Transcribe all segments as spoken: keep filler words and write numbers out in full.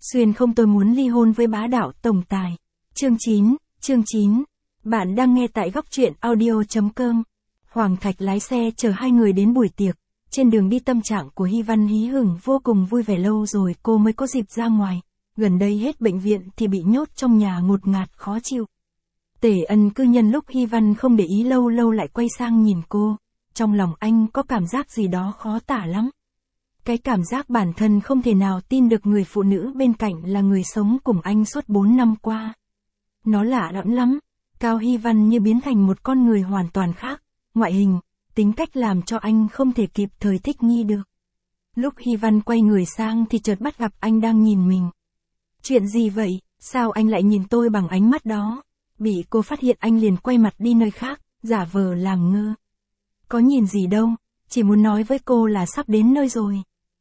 Xuyên không tôi muốn ly hôn với bá đạo tổng tài. Chương chín, chương chín. Bạn đang nghe tại góc truyện audio.com. Hoàng Thạch lái xe chở hai người đến buổi tiệc. Trên đường đi tâm trạng của Hy Văn hí hửng vô cùng vui vẻ, lâu rồi cô mới có dịp ra ngoài. Gần đây hết bệnh viện thì bị nhốt trong nhà ngột ngạt khó chịu. Tề Ân cứ nhân lúc Hy Văn không để ý lâu lâu lại quay sang nhìn cô. Trong lòng anh có cảm giác gì đó khó tả lắm. Cái cảm giác bản thân không thể nào tin được người phụ nữ bên cạnh là người sống cùng anh suốt bốn năm qua. Nó lạ lẫm lắm. Cao Hy Văn như biến thành một con người hoàn toàn khác. Ngoại hình, tính cách làm cho anh không thể kịp thời thích nghi được. Lúc Hy Văn quay người sang thì chợt bắt gặp anh đang nhìn mình. Chuyện gì vậy? Sao anh lại nhìn tôi bằng ánh mắt đó? Bị cô phát hiện anh liền quay mặt đi nơi khác, giả vờ làm ngơ. Có nhìn gì đâu, chỉ muốn nói với cô là sắp đến nơi rồi.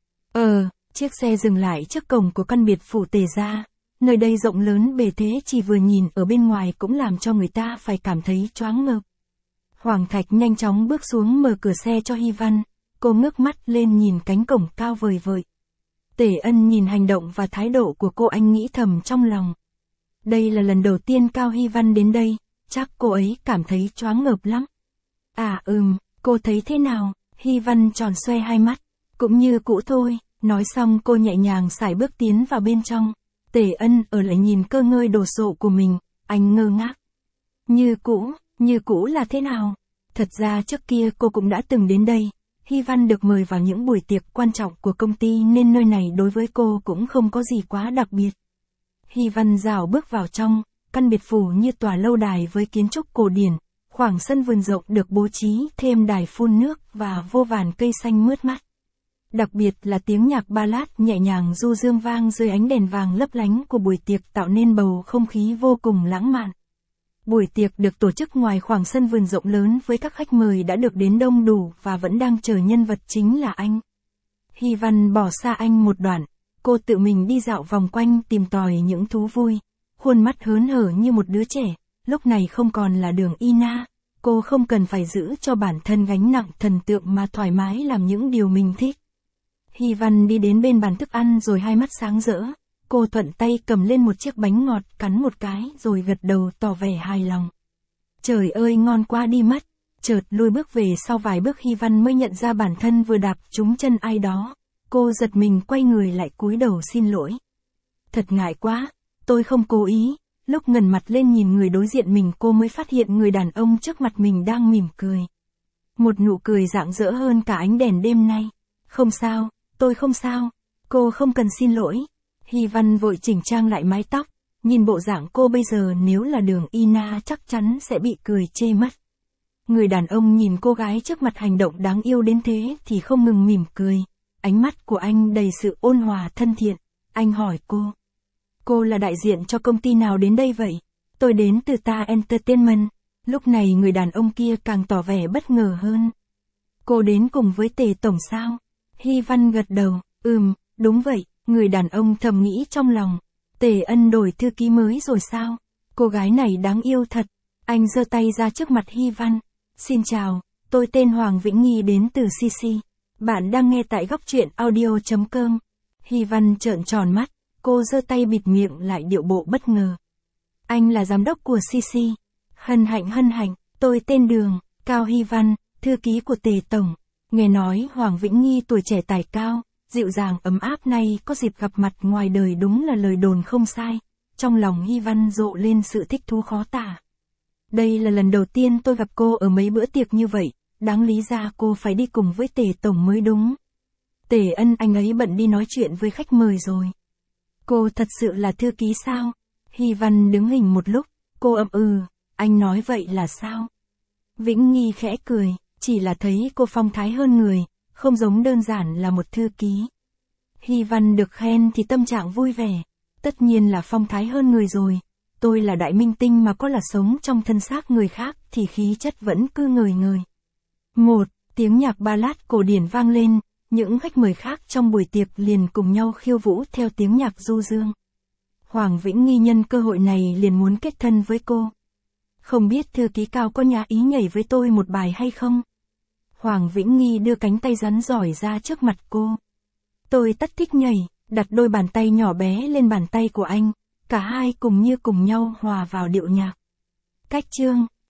Ờ, chiếc xe dừng lại trước cổng của căn biệt phủ Tề gia. Nơi đây rộng lớn bề thế, chỉ vừa nhìn ở bên ngoài cũng làm cho người ta phải cảm thấy choáng ngợp. Hoàng Thạch nhanh chóng bước xuống mở cửa xe cho Hy Văn. Cô ngước mắt lên nhìn cánh cổng cao vời vợi. Tề Ân nhìn hành động và thái độ của cô, anh nghĩ thầm trong lòng. Đây là lần đầu tiên Cao Hy Văn đến đây, chắc cô ấy cảm thấy choáng ngợp lắm. À ừm, cô thấy thế nào? Hy Văn tròn xoe hai mắt. Cũng như cũ thôi. Nói xong cô nhẹ nhàng sải bước tiến vào bên trong. Tề Ân ở lại nhìn cơ ngơi đồ sộ của mình, anh ngơ ngác. Như cũ, như cũ là thế nào? Thật ra trước kia cô cũng đã từng đến đây. Hy Văn được mời vào những buổi tiệc quan trọng của công ty nên nơi này đối với cô cũng không có gì quá đặc biệt. Hy Văn rảo bước vào trong, căn biệt phủ như tòa lâu đài với kiến trúc cổ điển, khoảng sân vườn rộng được bố trí thêm đài phun nước và vô vàn cây xanh mướt mắt. Đặc biệt là tiếng nhạc ballad nhẹ nhàng du dương vang dưới ánh đèn vàng lấp lánh của buổi tiệc tạo nên bầu không khí vô cùng lãng mạn. Buổi tiệc được tổ chức ngoài khoảng sân vườn rộng lớn với các khách mời đã được đến đông đủ và vẫn đang chờ nhân vật chính là anh. Hy Văn bỏ xa anh một đoạn, cô tự mình đi dạo vòng quanh tìm tòi những thú vui, khuôn mắt hớn hở như một đứa trẻ, lúc này không còn là Đường Ina, cô không cần phải giữ cho bản thân gánh nặng thần tượng mà thoải mái làm những điều mình thích. Hy Văn đi đến bên bàn thức ăn rồi hai mắt sáng rỡ, cô thuận tay cầm lên một chiếc bánh ngọt cắn một cái rồi gật đầu tỏ vẻ hài lòng. Trời ơi ngon quá đi mất, chợt lùi bước về sau vài bước Hy Văn mới nhận ra bản thân vừa đạp trúng chân ai đó, cô giật mình quay người lại cúi đầu xin lỗi. Thật ngại quá, tôi không cố ý, lúc ngẩng mặt lên nhìn người đối diện mình cô mới phát hiện người đàn ông trước mặt mình đang mỉm cười. Một nụ cười rạng rỡ hơn cả ánh đèn đêm nay. Không sao. Tôi không sao, cô không cần xin lỗi. Hy Văn vội chỉnh trang lại mái tóc, nhìn bộ dạng cô bây giờ nếu là Đường Ina chắc chắn sẽ bị cười chê mất. Người đàn ông nhìn cô gái trước mặt hành động đáng yêu đến thế thì không ngừng mỉm cười, ánh mắt của anh đầy sự ôn hòa thân thiện. Anh hỏi cô, cô là đại diện cho công ty nào đến đây vậy? Tôi đến từ Ta Entertainment. Lúc này người đàn ông kia càng tỏ vẻ bất ngờ hơn. Cô đến cùng với Tề tổng sao? Hy Văn gật đầu, ừm, đúng vậy, người đàn ông thầm nghĩ trong lòng. Tề Ân đổi thư ký mới rồi sao? Cô gái này đáng yêu thật. Anh giơ tay ra trước mặt Hy Văn. Xin chào, tôi tên Hoàng Vĩnh Nghi đến từ xê xê. Bạn đang nghe tại góc truyện audio.com. Hy Văn trợn tròn mắt, cô giơ tay bịt miệng lại điệu bộ bất ngờ. Anh là giám đốc của xê xê. Hân hạnh hân hạnh, tôi tên Đường, Cao Hy Văn, thư ký của Tề tổng. Nghe nói Hoàng Vĩnh Nghi tuổi trẻ tài cao, dịu dàng ấm áp này có dịp gặp mặt ngoài đời đúng là lời đồn không sai. Trong lòng Hy Văn rộ lên sự thích thú khó tả. Đây là lần đầu tiên tôi gặp cô ở mấy bữa tiệc như vậy, đáng lý ra cô phải đi cùng với Tề tổng mới đúng. Tề Ân anh ấy bận đi nói chuyện với khách mời rồi. Cô thật sự là thư ký sao? Hy Văn đứng hình một lúc, cô ậm ừ, anh nói vậy là sao? Vĩnh Nghi khẽ cười. Chỉ là thấy cô phong thái hơn người, không giống đơn giản là một thư ký. Hy Văn được khen thì tâm trạng vui vẻ. Tất nhiên là phong thái hơn người rồi. Tôi là đại minh tinh mà có là sống trong thân xác người khác thì khí chất vẫn cứ ngời ngời. Một, tiếng nhạc ballad cổ điển vang lên, những khách mời khác trong buổi tiệc liền cùng nhau khiêu vũ theo tiếng nhạc du dương. Hoàng Vĩnh Nghi nhân cơ hội này liền muốn kết thân với cô. Không biết thư ký Cao có nhã ý nhảy với tôi một bài hay không? Hoàng Vĩnh Nghi đưa cánh tay rắn giỏi ra trước mặt cô. Tôi tất thích nhảy, đặt đôi bàn tay nhỏ bé lên bàn tay của anh, cả hai cùng như cùng nhau hòa vào điệu nhạc. Cách chương,